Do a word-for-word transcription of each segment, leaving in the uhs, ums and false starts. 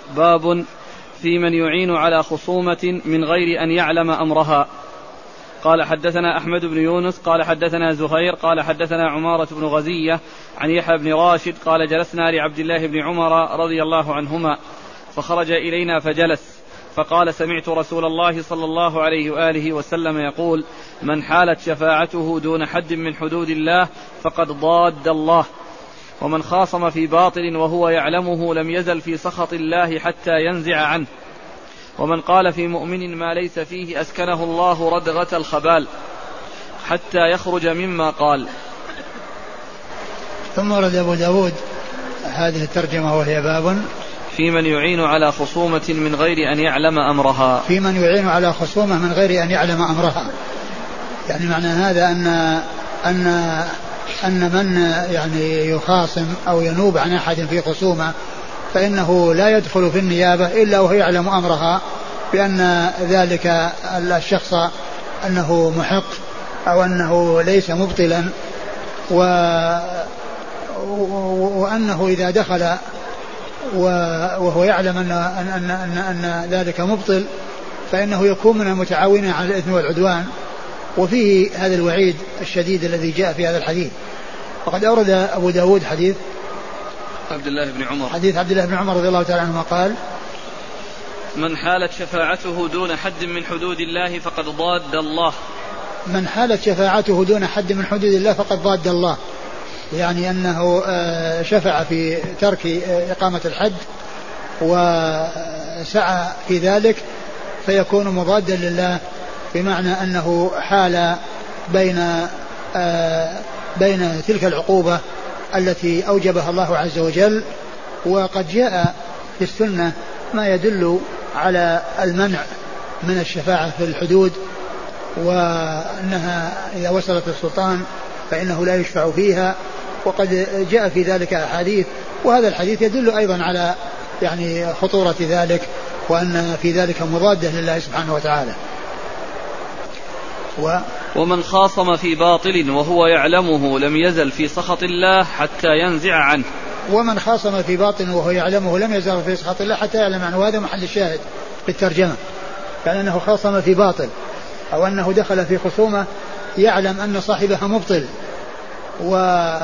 باب في من يعين على خصومة من غير أن يعلم أمرها. قال حدثنا أحمد بن يونس قال حدثنا زهير قال حدثنا عمارة بن غزية عن يحيى بن راشد قال جلسنا لعبد الله بن عمر رضي الله عنهما فخرج إلينا فجلس فقال سمعت رسول الله صلى الله عليه وآله وسلم يقول من حالت شفاعته دون حد من حدود الله فقد ضاد الله ومن خاصم في باطل وهو يعلمه لم يزل في سخط الله حتى ينزع عنه ومن قال في مؤمن ما ليس فيه أسكنه الله ردغة الخبال حتى يخرج مما قال. ثم ورد أبو داود هذه الترجمة وهي باب في من يعين على خصومة من غير أن يعلم أمرها. في من يعين على خصومة من غير أن يعلم أمرها، يعني معنى هذا أن أن أن من يعني يخاصم أو ينوب عن أحد في خصومة فإنه لا يدخل في النيابة إلا وهو يعلم أمرها بأن ذلك الشخص أنه محق أو أنه ليس مبطلا، و وأنه إذا دخل وهو يعلم أن, أن, أن, أن ذلك مبطل فإنه يكون من المتعاونين على الإثم والعدوان. وفيه هذا الوعيد الشديد الذي جاء في هذا الحديث. وقد أورد أبو داود حديث عبد الله بن عمر حديث عبد الله بن عمر رضي الله تعالى عنهما قال من حالت شفاعته دون حد من حدود الله فقد ضاد الله. من حالت شفاعته دون حد من حدود الله فقد ضاد الله، يعني أنه شفع في ترك إقامة الحد وسعى في ذلك فيكون مضادا لله، بمعنى أنه حال بين بين تلك العقوبة التي أوجبها الله عز وجل. وقد جاء في السنة ما يدل على المنع من الشفاعة في الحدود، وأنها إذا وصلت السلطان فإنه لا يشفع فيها، وقد جاء في ذلك أحاديث، وهذا الحديث يدل أيضا على يعني خطورة ذلك وأن في ذلك مضادة لله سبحانه وتعالى. و ومن خاصم في باطل وهو يعلمه لم يزل في سخط الله حتى ينزع عنه. ومن خاصم في باطل وهو يعلمه لم يزل في سخط الله حتى يعلم عنه، وهذا محل الشاهد بالترجمة، كان أنه خاصم في باطل أو أنه دخل في خصومة يعلم أن صاحبها مبطل، و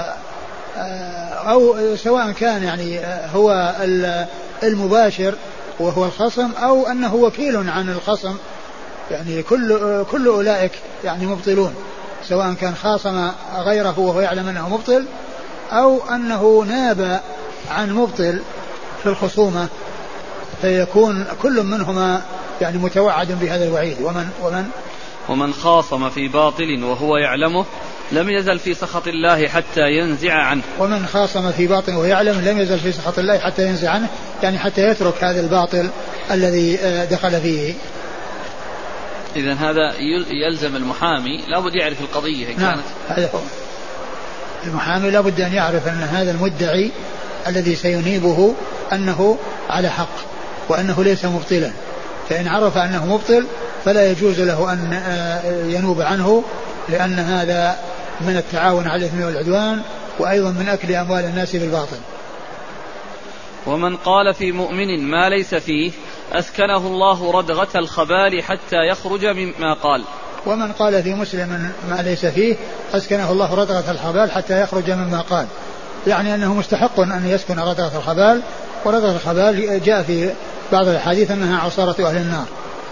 أو سواء كان يعني هو المباشر وهو الخصم أو أنه وكيل عن الخصم، يعني كل كل أولئك يعني مبطلون، سواء كان خاصم غيره وهو يعلم أنه مبطل أو أنه ناب عن مبطل في الخصومة، فيكون كل منهما يعني متوعد بهذا الوعيد. ومن ومن ومن خاصم في باطل وهو يعلمه لم يزل في سخط الله حتى ينزع عنه. ومن خاصم في باطل وهو يعلم لم يزل في سخط الله حتى ينزع عنه، يعني حتى يترك هذا الباطل الذي دخل فيه. إذن هذا يلزم المحامي لابد يعرف القضية. نعم كانت هذا هو المحامي لابد أن يعرف أن هذا المدعي الذي سينيبه أنه على حق وأنه ليس مبطلا، فإن عرف أنه مبطل فلا يجوز له أن ينوب عنه، لأن هذا من التعاون على الإثم والعدوان وأيضا من أكل أموال الناس بالباطل. ومن قال في مؤمن ما ليس فيه أسكنه الله ردغة الخبال حتى يخرج مما قال. ومن قال في مسلم ما ليس فيه أسكنه الله ردغة الخبال حتى يخرج مما قال، يعني أنه مستحق أن يسكن ردغة الخبال، وردغة الخبال جاء في بعض الحديث أنها عصارة أهل النار.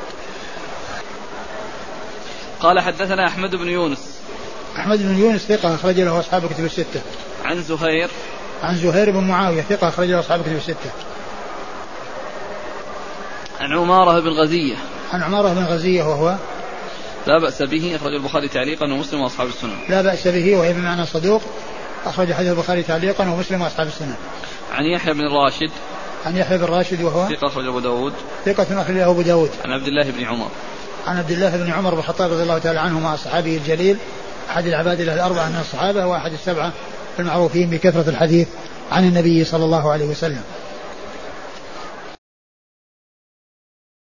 قال حدثنا أحمد بن يونس. أحمد بن يونس ثقة أخرج له أصحاب كتب الستة. عن زهير عن زهير بن معاوية ثقة أخرج له أصحاب كتب الستة. عن عمارة بن غزية. عن عمارة بن غزية وهو لا بأس به أخرج البخاري تعليقا ومسلم وأصحاب السنن. لا بأس به وهي بمعنى صدوق أخرج حديث البخاري تعليقا ومسلم وأصحاب السنن. عن يحيى بن راشد. عن يحيى بن راشد وهو ثقة أخرج أبو داود. ثقة أخرج أبو داود. عن عبد الله بن عمر. عن عبد الله بن عمر بن الخطاب رضي الله تعالى عنه مع أصحابه الجليل أحد العباد له الأربعة من الصحابة وأحد السبعة المعروفين بكثرة الحديث عن النبي صلى الله عليه وسلم.